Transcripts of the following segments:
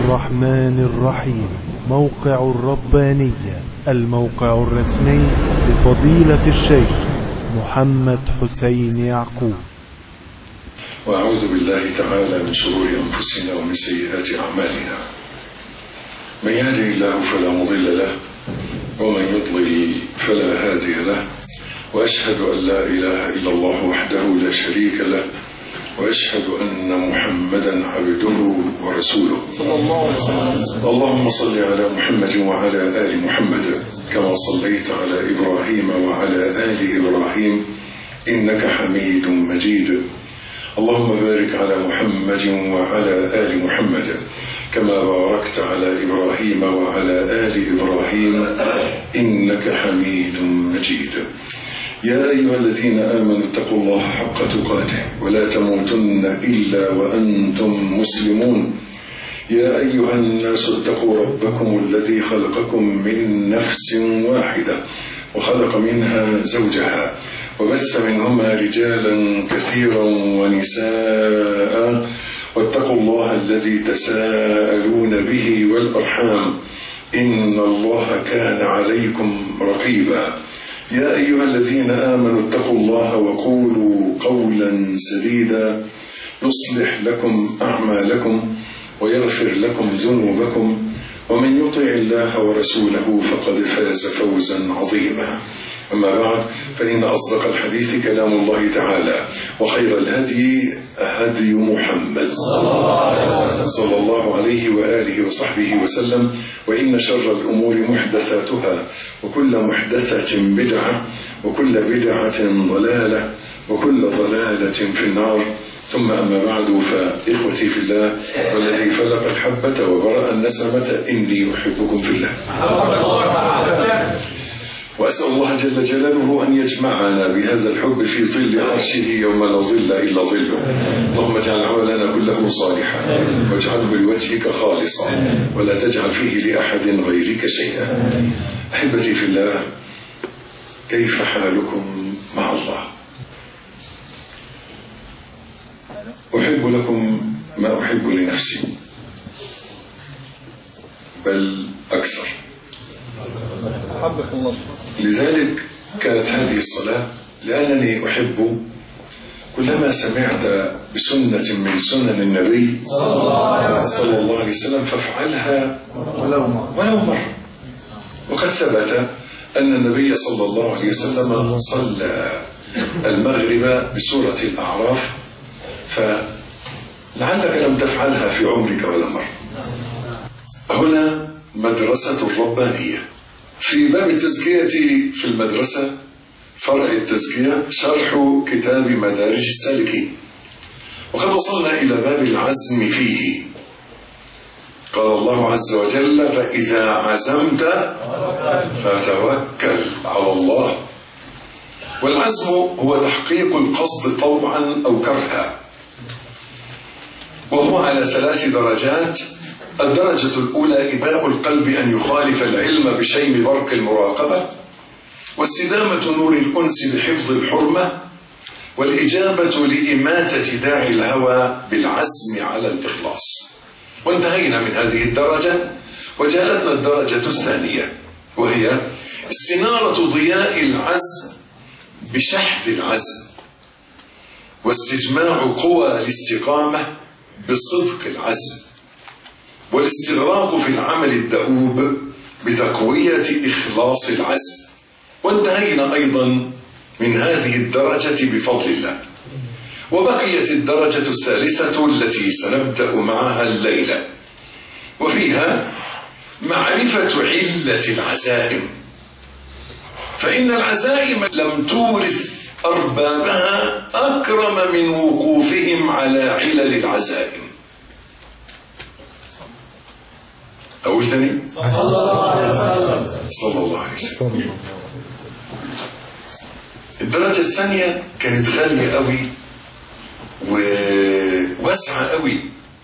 الرحمن الرحيم. موقع الربانية، الموقع الرسمي لفضيلة الشيخ محمد حسين يعقوب. وأعوذ بالله تعالى من شرور أنفسنا ومن سيئات أعمالنا. من يهده الله فلا مضل له ومن يضلل فلا هادي له، وأشهد أن لا إله إلا الله وحده لا شريك له، وأشهد أن محمدا عبده ورسوله صلى الله عليه وسلم. اللهم صل على محمد وعلى آل محمد كما صليت على إبراهيم وعلى آل إبراهيم إنك حميد مجيد. اللهم بارك على محمد وعلى آل محمد كما باركت على إبراهيم وعلى آل إبراهيم إنك حميد مجيد. يا أيها الذين آمنوا اتقوا الله حق تقاته ولا تموتن إلا وأنتم مسلمون. يا أيها الناس اتقوا ربكم الذي خلقكم من نفس واحدة وخلق منها زوجها وبث منهما رجالا كثيرا ونساء، واتقوا الله الذي تساءلون به والأرحام إن الله كان عليكم رقيبا. يا أيها الذين آمنوا اتقوا الله وقولوا قولا سديدا يصلح لكم أعمالكم ويغفر لكم ذنوبكم، ومن يطع الله ورسوله فقد فاز فوزا عظيما. أما بعد، فإن أصدق الحديث كلام الله تعالى، وخير الهدي هدي محمد صلى الله عليه وآله وصحبه وسلم، وإن شر الأمور محدثاتها، وكل محدثة بدعة، وكل بدعة ضلالة، وكل ضلالة في النار. ثم أما بعد، فإخوتي في الله والذي فلق الحبة وبرأ النسمة إني أحبكم في الله، وأسأل الله جل جلاله أن يجمعنا بهذا الحب في ظل عرشه يوم لا ظل إلا ظله. اللهم اجعل عملنا كله صالحا واجعله لوجهك خالصا ولا تجعل فيه لأحد غيرك شيئا. أحبتي في الله، كيف حالكم مع الله؟ أحب لكم ما أحب لنفسي، بل أكثر. لذلك كانت هذه الصلاة، لأنني أحب كلما سمعت بسنة من سنن النبي صلى الله عليه وسلم فافعلها ولو مرة. وقد ثبت أن النبي صلى الله عليه وسلم صلى المغرب بسورة الأعراف، فلعلك لم تفعلها في عمرك ولا مرة. هنا مدرسة الربانية. في باب التزكية في المدرسة فرع التزكية شرح كتاب مدارج السالكين، وقد وصلنا إلى باب العزم فيه. قال الله عز وجل: فإذا عزمت فتوكل على الله. والعزم هو تحقيق القصد طوعا أو كرها، وهو على 3 درجات. الدرجة الأولى إباء القلب أن يخالف العلم بشيم برق المراقبة، واستدامة نور الأنس بحفظ الحرمة، والإجابة لإماتة داعي الهوى بالعزم على الإخلاص. وانتهينا من هذه الدرجة وجاءتنا الدرجة الثانية، وهي استنارة ضياء العزم بشحذ العزم، واستجماع قوى الاستقامة بصدق العزم، والاستغراق في العمل الدؤوب بتقوية إخلاص العزم. وانتهينا أيضا من هذه الدرجة بفضل الله. وبقيت الدرجة الثالثة التي سنبدأ معها الليلة، وفيها معرفة علة العزائم. فإن العزائم لم تورث أربابها أكرم من وقوفهم على علل العزائم. أقول ثاني؟ صلى الله عليه وسلم. الدرجة الثانية كانت غالية قوي وواسعة قوي.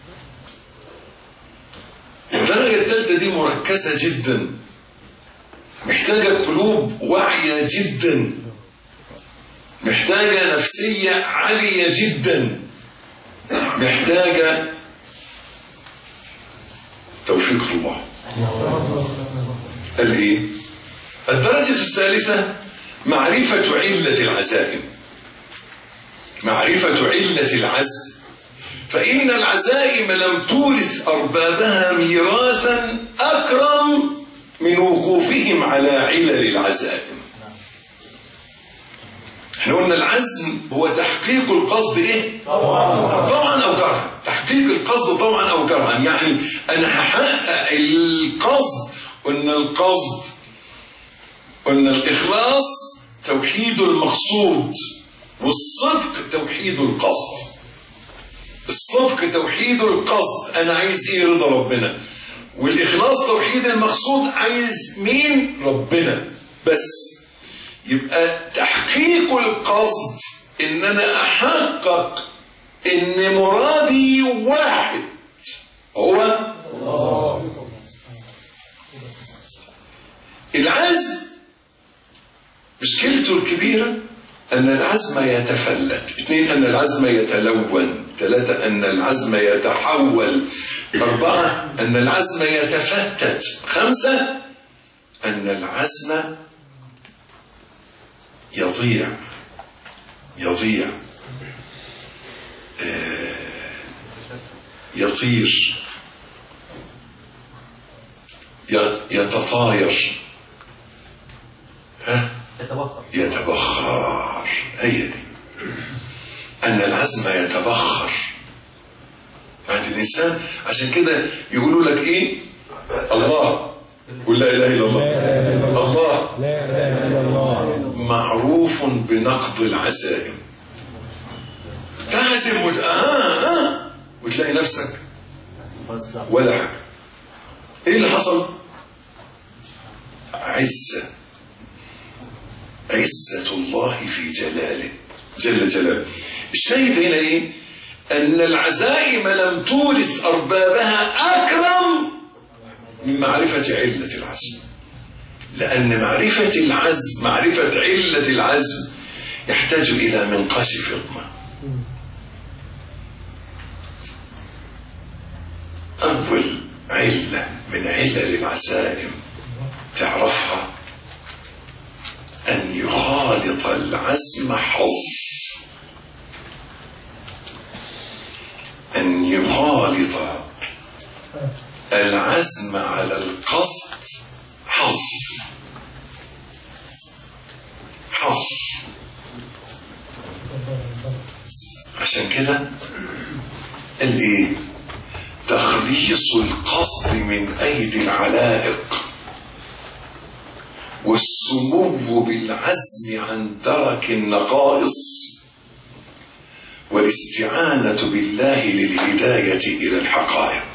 الدرجة الثالثة دي مركزة جدا، محتاجة قلوب واعية جدا، محتاجة نفسية عالية جدا، محتاجة توفيق الله. قال ايه؟ الدرجة الثالثة معرفة علة العزائم. معرفة علة العزم. فإن العزائم لم تورث أربابها ميراثا أكرم من وقوفهم على علل العزائم. احنا قلنا العزم هو تحقيق القصد ايه؟ طبعا او كرها. تحقيق القصد طبعا او كرها، يعني انا هحقق القصد. قلنا الاخلاص توحيد المقصود، والصدق توحيد القصد. الصدق توحيد القصد، انا عايز ايه؟ رضا ربنا. والاخلاص توحيد المقصود، عايز مين؟ ربنا بس. يبقى تحقيق القصد ان انا احقق ان مرادي واحد هو الله. العزم مشكلته الكبيرة ان العزم يتفلت. 2 ان العزم يتلون. 3 ان العزم يتحول. 4 ان العزم يتفتت. 5 ان العزم يضيع. يطير. يتطاير. يتبخر. هي دي. أن العزم يتبخر عند الإنسان. عشان كده يقولوا لك إيه؟ الله، قل لا إله إلا الله. الله لا إله إلا الله معروف بنقض العزائم. تعزم وتلاقي نفسك ولا حاجة. إيه اللي حصل؟ عزة الله في جلاله جل جلاله. الشاهد هنا إيه؟ أن العزائم لم تورث أربابها أكرم من معرفة علة العزم. لأن معرفة العزم، معرفة علة العزم يحتاج إلى منقاش فطنة. أول علة من علل العزائم تعرفها أن يخالط العزم حظ. أن يخالط العزم على القصد حظ. عشان كده قال ايه؟ تخليص القصد من ايدي العلائق، والسمو بالعزم عن ترك النقائص، والاستعانة بالله للهداية إلى الحقائق.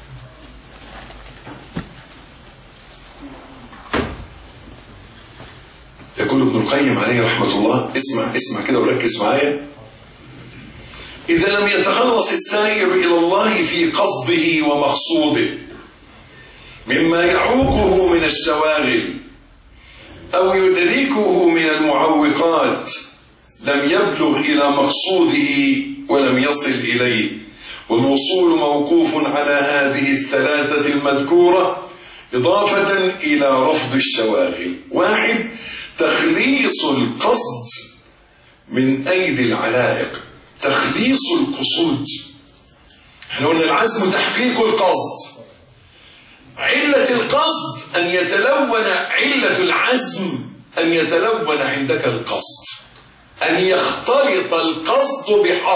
يقول ابن القيم عليه رحمة الله، اسمع كده وركز معايا. إذا لم يتخلص السائر إلى الله في قصده ومقصوده مما يعوقه من الشواغل أو يدركه من المعوقات، لم يبلغ إلى مقصوده ولم يصل إليه. والوصول موقوف على هذه الثلاثة المذكورة إضافة إلى رفض الشواغل. 1 تخليص القصد من أيدي العلائق، تخليص القصود. احنا قلنا العزم تحقيق القصد. علة القصد أن يتلون، علة العزم أن يتلون عندك القصد، أن يختلط القصد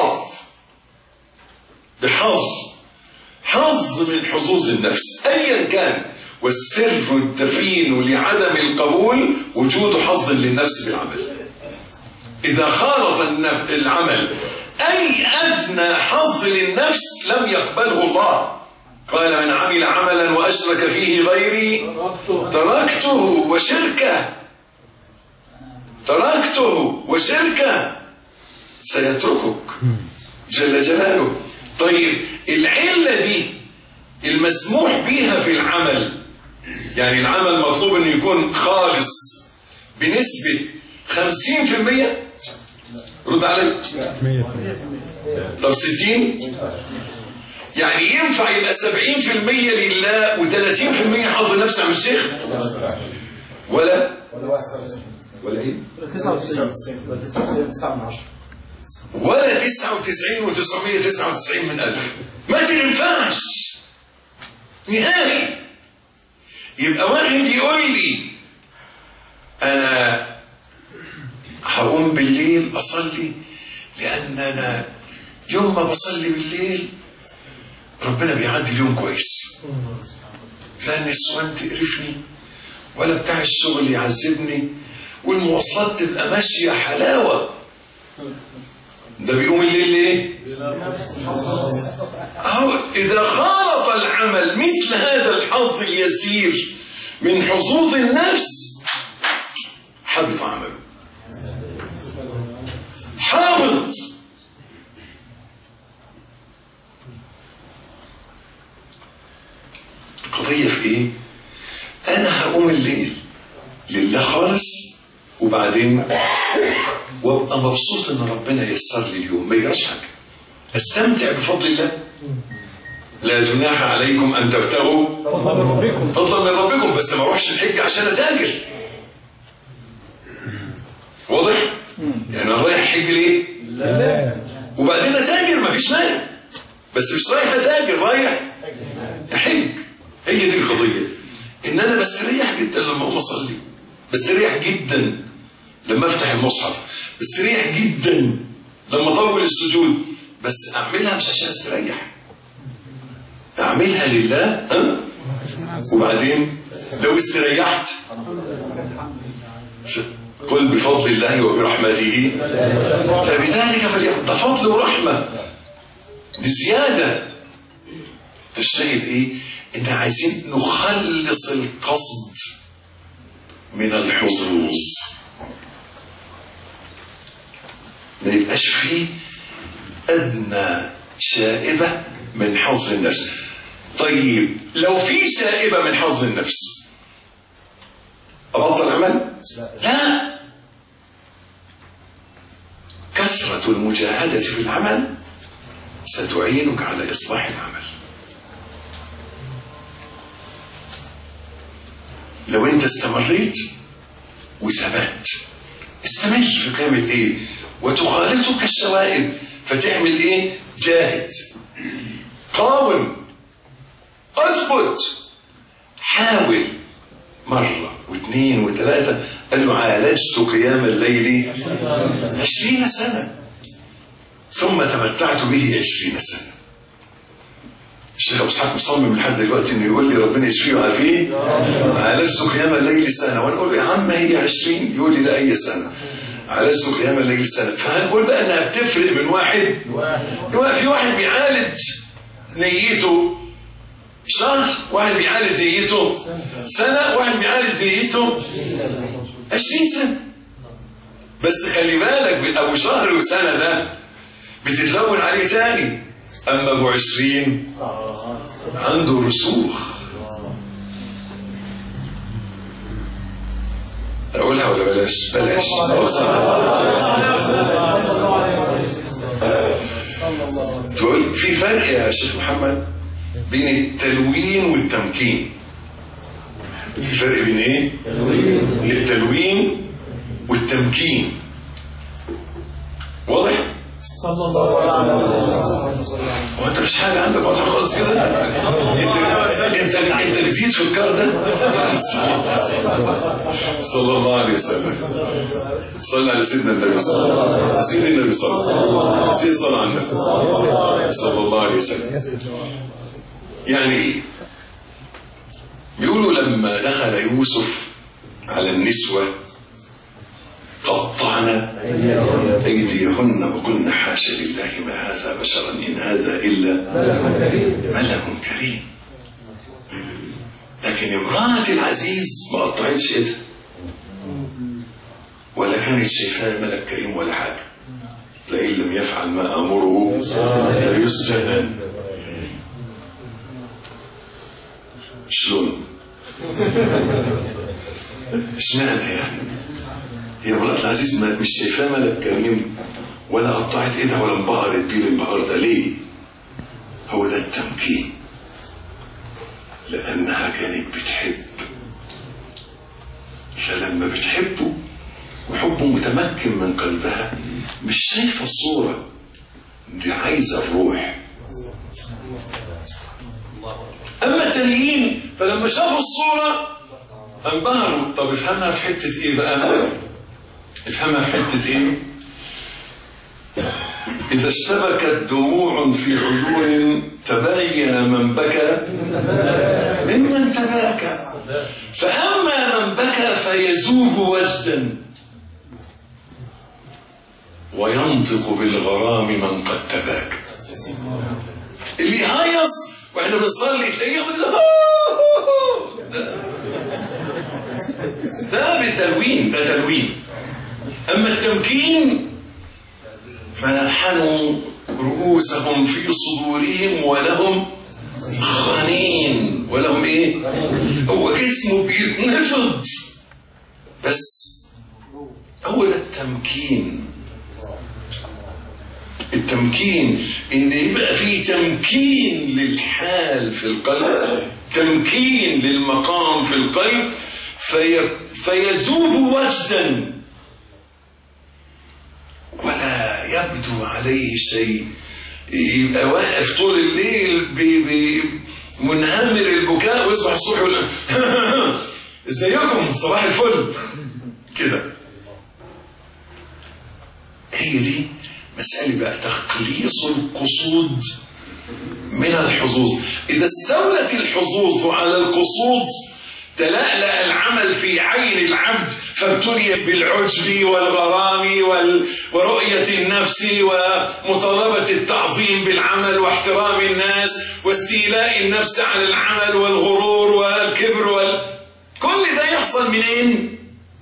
بحظ من حظوظ النفس أيا كان. والسر الدفين لعدم القبول وجود حظ للنفس بالعمل. إذا خالط العمل أي أدنى حظ للنفس لم يقبله الله. قال: من عمل عملا وأشرك فيه غيري تركته وشركه سيتركك جل جلاله. طيب العلة دي المسموح بها في العمل، يعني العمل مطلوب أن يكون خالص بنسبة 50%. رد علي. طب 60؟ يعني ينفع يبقى 70% لله و30% حظ نفس عم الشيخ؟ ولا ايه؟ ولا 99,999 من 1000. ما تنفعش نهائي. يبقى واحد يقول لي انا هقوم بالليل اصلي لان انا يوم ما بصلي بالليل ربنا بيعدي اليوم كويس، لا النسوان تقرفني ولا بتاع الشغل يعذبني والمواصلات تبقى ماشيه حلاوه. ده بيقوم الليل ليه؟ اذا خالط العمل مثل هذا الحظ اليسير من حظوظ النفس حبط عمله، حابط. القضية في ايه؟ انا هقوم الليل لله خالص وبعدين وابقى مبسوط ان ربنا ييسر لي اليوم، ما يجراش حاجه، استمتع بفضل الله. لا جناح عليكم ان تبتغوا فضلا من ربكم، بس ما اروحش الحج عشان اتاجر. واضح؟ يعني انا رايح حج ليه؟ لا. وبعدين اتاجر ما فيش مانع، بس مش رايح اتاجر، رايح احج. هي دي القضيه، ان انا بستريح جدا لما اقوم اصلي، بستريح جدا لما افتح المصحف، بستريح جدا لما اطول السجود، بس اعملها مش عشان استريح، اعملها لله. وبعدين لو استريحت قل بفضل الله وبرحمته فبذلك فليفرحوا. ده فضل ورحمه، دي زياده. فالشاهد ايه؟ ان عايزين نخلص القصد من الحظوظ، ما يبقاش فيه ادنى شائبه من حظ النفس. طيب لو في شائبه من حظ النفس ابطل عمل؟ لا. كثره المجاهده في العمل ستعينك على اصلاح العمل. لو انت استمريت وثبت، استمر تعمل ايه؟ وتخالطك الشوائب، فتعمل ايه؟ جاهد، قاوم، اثبت، حاول مرة واثنين وثلاثة. قال له عالجت قيام الليل 20 سنة ثم تمتعت به 20 سنة. الشيخ أبو إسحاق مصمم لحد دلوقتي انه يقول لي ربنا يشفيه ويعافيه عالجت قيام الليل سنة، وانا اقول له يا عم هي 20، يقول لي لا هي سنة. عالجت قيام الليل سنة. فهنقول بقى انها بتفرق من واحد. في واحد بيعالج نيته شهر، واحد بيعالج نيته سنة، واحد بيعالج نيته 20 سنة. بس خلي بالك ابو شهر وسنة ده بتتلون عليه تاني، اما ابو 20 عنده رسوخ. اقولها ولا بلاش؟ بلاش. تقول في فرق يا شيخ محمد بين التلوين والتمكين. في فرق بين ايه؟ التلوين والتمكين. واضح؟ صلى الله عليه وسلم. وانت مش حاجه عندك واضحه خالص كده؟ انت جديد في الكار ده. صلى الله عليه وسلم. صلى على سيدنا النبي صلى الله عليه وسلم. سيدنا النبي صلى الله عليه وسلم. سيد صلى على النبي صلى الله عليه وسلم. يعني ايه؟ بيقولوا لما دخل يوسف على النسوة قطعنا أيديهن وقلنا حاشا لله ما هذا بشرا إن هذا إلا ملك كريم. لكن امرأة العزيز ما قطعتش ايدها ولا كانت شايفاه ملك كريم ولا حاجة. لئن لم يفعل ما أمره ليسجن. شلون؟ اشمعنى يعني؟ هي امرأة العزيز مش شايفاه ملك كريم ولا قطعت ايدها ولا انبهرت بيه الانبهار ده ليه؟ هو ده التمكين، لأنها كانت بتحب، فلما بتحبه وحبه متمكن من قلبها مش شايفة الصورة دي، عايزة الروح. أما التانيين فلما شافوا الصورة انبهروا. طب افهمها في حتة ايه بقى؟ افهمها في حتة ايه؟ إذا اشتبكت دموع في عيون تبين من بكى ممن تباكى، فأما من بكى فيذوب وجدا وينطق بالغرام من قد تباكى. اللي هيص واحنا بنصلي تلاقيه ده بتلوين، ده تلوين. أما التمكين فنحنوا رؤوسهم في صدورهم ولهم خنين. ولهم ايه؟ هو جسمه بيتنفض، بس هو ده التمكين. التمكين ان يبقى فيه تمكين للحال في القلب، تمكين للمقام في القلب، فيذوب وجدا ولا يبدو عليه شيء. يبقى واقف طول الليل منهمر البكاء ويصبح الصبح يقول ازيكم صباح الفل كده. هي دي مسألة بقى تخليص القصود من الحظوظ. إذا استولت الحظوظ على القصود تلألأ العمل في عين العبد، فابتلي بالعجب والغرام ورؤية النفس ومطالبة التعظيم بالعمل واحترام الناس واستيلاء النفس على العمل والغرور والكبر كل ده يحصل منين؟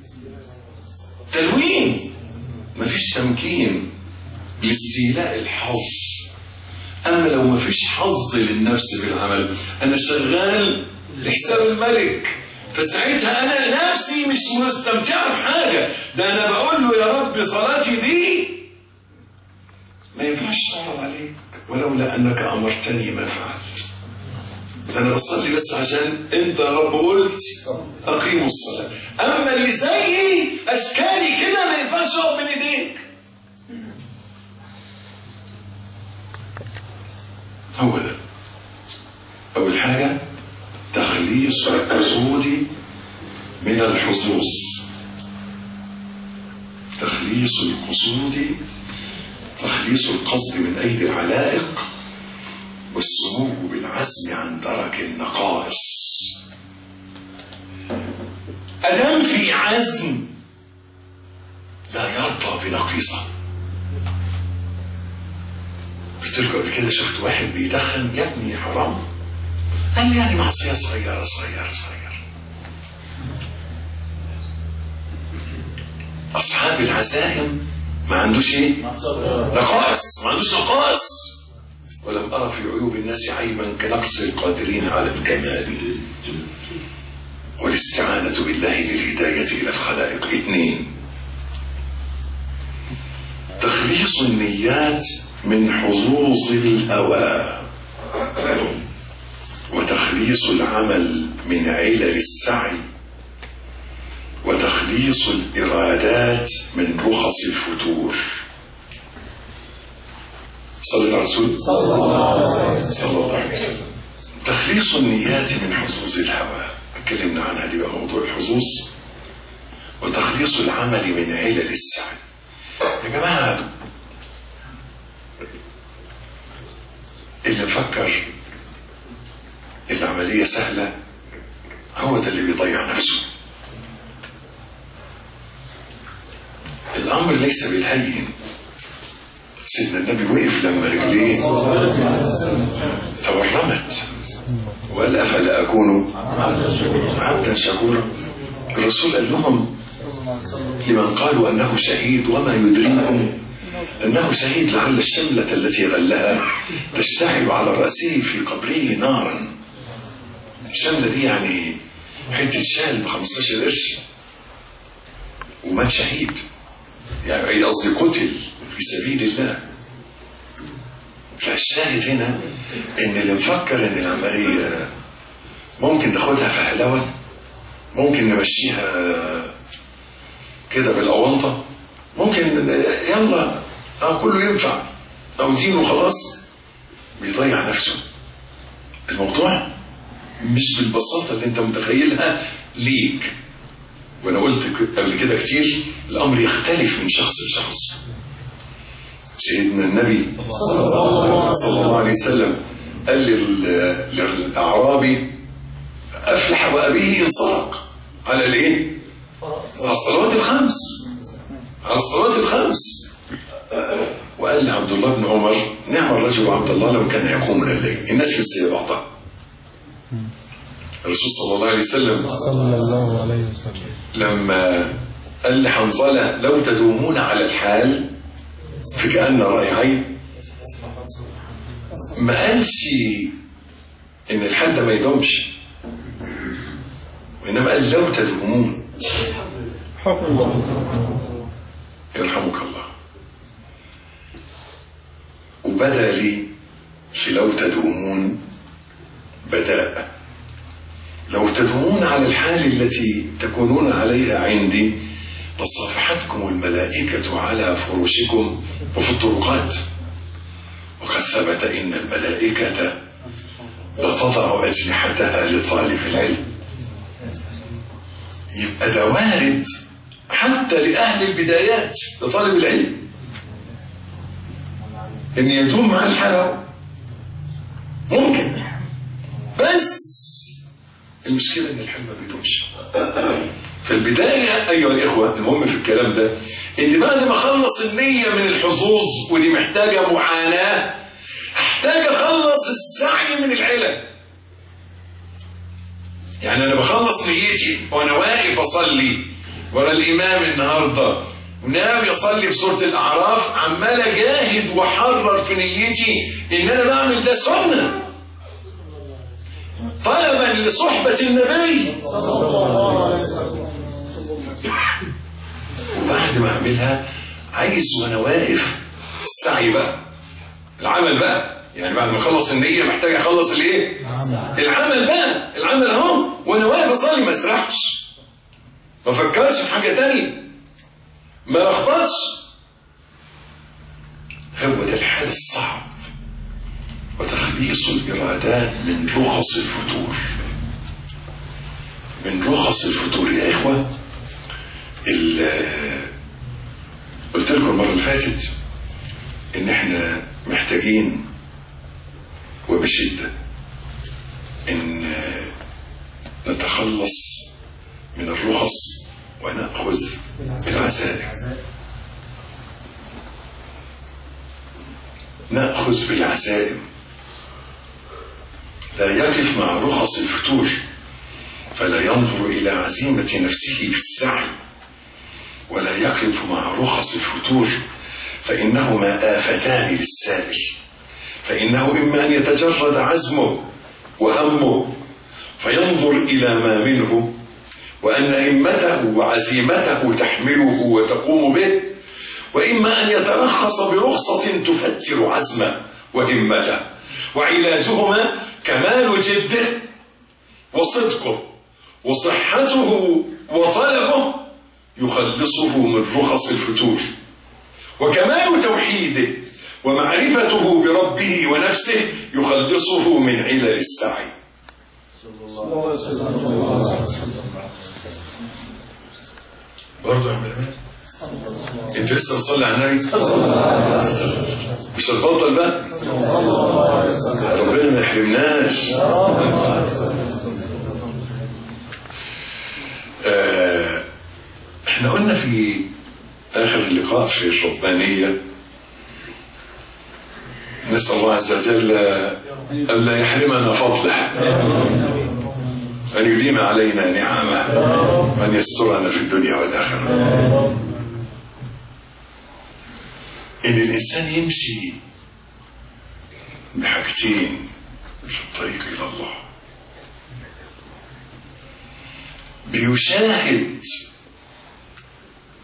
تلوين. مفيش تمكين لاستيلاء الحظ. أما لو مفيش حظ للنفس بالعمل، أنا شغال لحساب الملك، فساعتها أنا نفسي مش مستمتع بحاجة، ده أنا بقول له يا رب صلاتي دي ما ينفعش تعرض عليك، ولولا أنك أمرتني ما فعلت. ده أنا بصلي بس عشان أنت يا رب قلت أقيموا الصلاة. أما اللي زيي أشكالي كده ما ينفعش أقف من إيديك. هو ده أول حاجة، تخليص القصود من الحظوظ. تخليص القصود، تخليص القصد من أيدي العلائق، والسمو بالعزم عن درك النقائص. أدام في عزم لا يرضى بنقيصة. قلت لكم قبل كده شفت واحد بيدخن، يا ابني حرام، قال لي يعني معصية صغيرة. أصحاب العزائم ما عندوش ايه؟ نقائص، ما عندوش نقائص. ولم أرى في عيوب الناس عيبا كنقص القادرين على الكمال والاستعانة بالله للهداية إلى الخلائق. 2، تخليص النيات من حظوظ الهوى، وتخليص العمل من علل السعي، وتخليص الإرادات من رخص الفتور. صلى الرسول صلى الله عليه وسلم. تخليص النيات من حظوظ الهوى اتكلمنا عنها، دي بقى موضوع الحظوظ. وتخليص العمل من علل السعي. يا جماعة اللي مفكر العملية سهلة هو ده اللي بيضيع نفسه. الأمر ليس بالهين. سيدنا النبي وقف لما رجليه تورمت وقال أفلا أكون عبدا شكورا. الرسول قال لهم لمن قالوا أنه شهيد وما يدريكم أنه شهيد لعل الشملة التي غلها تشتعل على رأسه في قبره نارا. الشملة دي يعني حتة شال ب15 قرش ومات شهيد، يعني قصدي قتل في سبيل الله. فالشاهد هنا ان اللي مفكر ان العملية ممكن ناخدها في حلاوة، ممكن نمشيها كده بالأونطة، ممكن يلا كله ينفع او دين وخلاص، بيضيع نفسه. الموضوع مش بالبساطة اللي انت متخيلها ليك. وانا قلت قبل كده كتير الامر يختلف من شخص لشخص. سيدنا النبي صلى الله عليه وسلم قال للأعرابي أفلح وأبيه إن صدق على الايه؟ على الصلوات الخمس، على الصلوات الخمس. وقال لعبد الله بن عمر نعم الرجل عبد الله لو كان يقوم من الليل. الناس في السيئة بعضها. الرسول صلى الله عليه وسلم لما قال لحنظلة لو تدومون على الحال فكأن رأي عين، ما قالش ان الحال ده ما يدومش، وإنما قال لو تدومون. يرحمك الله. وبدأ لي في لو تدومون بداء لو تدومون على الحال التي تكونون عليها عندي لصافحتكم الملائكة على فرشكم وفي الطرقات، وقد ثبت إن الملائكة لتضع أجنحتها لطالب العلم. يبقى ده وارد حتى لأهل البدايات لطالب العلم إن يدوم مع الحلاوة ممكن، بس المشكلة إن الحلم ما بيدومش. في البداية أيها الإخوة المهم في الكلام ده إن بعد ما خلص النية من الحظوظ، ودي محتاجة معاناة، أحتاج أخلص السعي من العلم. يعني أنا بخلص نيتي وأنا واقف أصلي ورا الإمام النهاردة وناوي أصلي في سورة الأعراف، عمال أجاهد وحرر في نيتي إن أنا بعمل ده سنة طلبا لصحبة النبي. وبعد ما أعملها عايز وأنا واقف السعي بقى، العمل بقى. يعني بعد ما أخلص النية محتاج أخلص الإيه؟ العمل بقى. العمل أهو وأنا واقف أصلي، ما أسرحش، ما أفكرش في حاجة تانية، ما لخبطش. هو ده الحال الصعب، وتخليص الإرادات من رخص الفتور. من رخص الفتور يا إخوة. قلت لكم المرة اللي فاتت إن إحنا محتاجين وبشدة إن نتخلص من الرخص ونأخذ بالعزائم. نأخذ بالعزائم. لا يقف مع رخص الفتور، فلا ينظر إلى عزيمة نفسه في السعي، ولا يقف مع رخص الفتور، فإنهما آفتان للسائل. فإنه إما أن يتجرد عزمه وهمه فينظر إلى ما منه، وأن همته وعزيمته تحمله وتقوم به، وإما أن يترخص برخصة تفتر عزمه وهمته، وعلاجهما كمال جده وصدقه وصحته وطلبه يخلصه من رخص الفتور، وكمال توحيده ومعرفته بربه ونفسه يخلصه من علل السعي. برضو اعمل انت لسه نصلي على النبي مش هتبطل بقى، ربنا ما يحرمناش. احنا قلنا في اخر اللقاء في الربانية نسأل الله عز وجل ألا يحرمنا فضله، أن يديم علينا نعمه، وأن يسترنا في الدنيا والآخرة. إن الإنسان يمشي بحاجتين في الطريق إلى الله. بيشاهد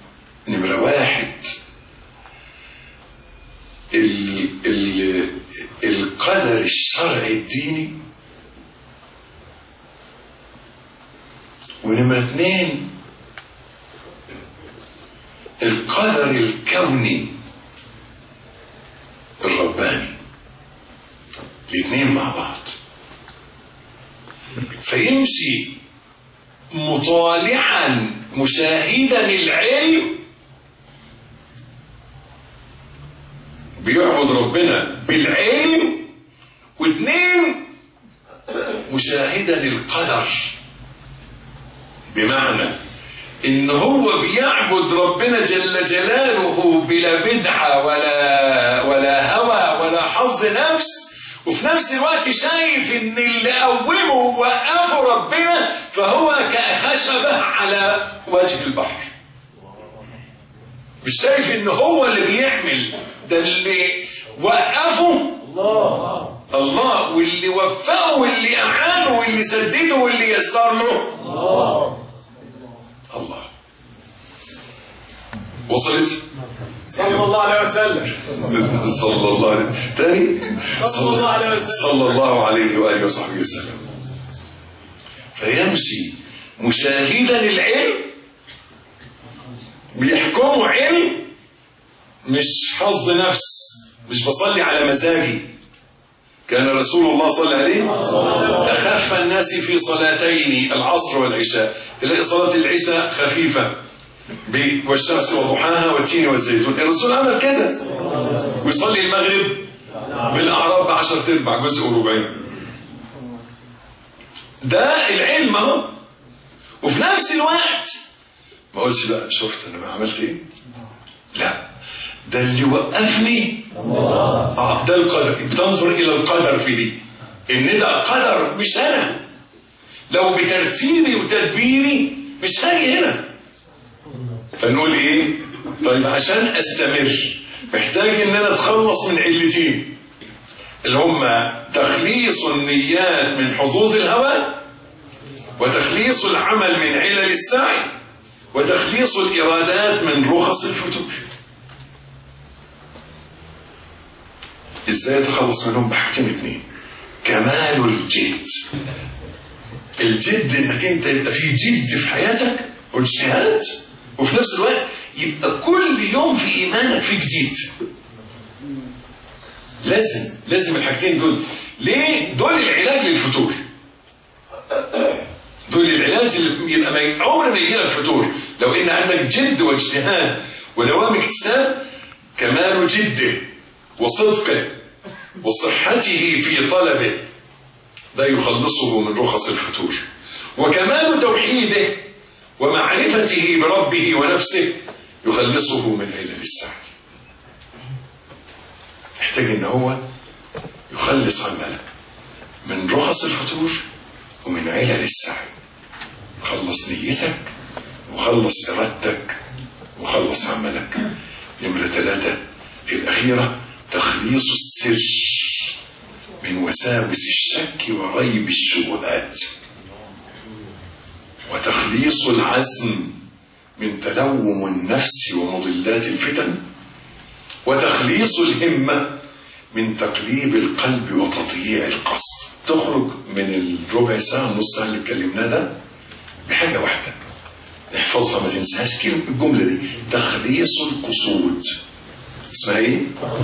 نمرة واحد ونمرة 2 القدر الكوني الرباني، الاثنين مع بعض. فيمشي مطالعا مشاهدا العلم، بيعبد ربنا بالعلم، واثنين مشاهدا القدر، بمعنى ان هو بيعبد ربنا جل جلاله بلا بدعة ولا هوى ولا حظ نفس، وفي نفس الوقت شايف ان اللي قومه ووقفه ربنا فهو كخشبة على وجه البحر. مش شايف ان هو اللي بيعمل ده، اللي وقفه الله، واللي وفقه واللي أعانه واللي سدده واللي يسر له الله. وصلت؟ صلى الله عليه وسلم. صلى الله عليه تاني صلى الله عليه وآله وصحبه وسلم. فيمشي مشاهدا العلم، بيحكموا علم، مش حظ نفس، مش بصلي على مزاجي. كان رسول الله صلى الله عليه أخف الناس في صلاتين العصر والعشاء. تلاقي صلاة العشاء خفيفة والشمس وضحاها والتين والزيتون، الرسول عمل كده. ويصلي المغرب بالأعراب 10 جزء وربعين. ده العلم اهو. وفي نفس الوقت ما قلتش بقى شفت انا ما عملت ايه، لا، ده اللي وقفني ده القدر. بتنظر الى القدر في دي، ان ده قدر مش انا. لو بترتيبي وتدبيري مش هاجي هنا. فنقول ايه؟ طيب عشان استمر محتاج ان انا اتخلص من علتين، اللي هم تخليص النيات من حظوظ الهوى، وتخليص العمل من علل السعي، وتخليص الارادات من رخص الفتور. ازاي اتخلص منهم؟ بحاجتين اتنين: كمال الجد. الجد انك انت يبقى فيه جد في حياتك واجتهاد، وفي نفس الوقت يبقى كل يوم في ايمانك في جديد. لازم الحاجتين دول. ليه؟ دول العلاج للفتور. دول العلاج اللي يبقى عمر ما يجيلك فتور لو ان عندك جد واجتهاد ودوام اكتساب. كمال جده وصدقه وصحته في طلبه لا يخلصه من رخص الفتور. وكمال توحيده ومعرفته بربه ونفسه يخلصه من علل السعي. يحتاج ان هو يخلص عمله من رخص الفتور ومن علل السعي. خلص نيتك وخلص ارادتك وخلص عملك. نمرة 3 الأخيرة: تخليص السر من وساوس الشك وريب الشبهات، وتخليص العزم من تلوم النفس ومضلات الفتن، وتخليص الهمة من تقليب القلب وتضييع القصد. تخرج من الربع ساعة نص ساعة اللي اتكلمناه ده بحاجة واحدة احفظها ما تنساش كلمة الجملة دي: تخليص القصود. اسمها ايه؟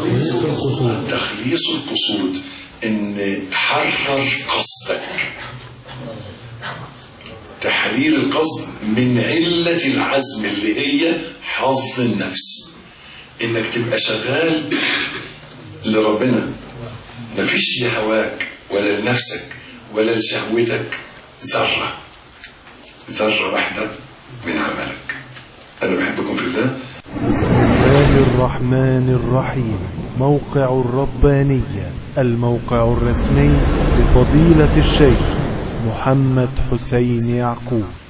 تخليص القصود. ان تحرر قصدك، تحرير القصد من علة العزم اللي هي حظ النفس. انك تبقى شغال لربنا، مفيش لهواك ولا لنفسك ولا لشهوتك ذرة واحدة من عملك. أنا بحبكم في الله. بسم الله الرحمن الرحيم. موقع الربانية، الموقع الرسمي لفضيلة الشيخ محمد حسين يعقوب.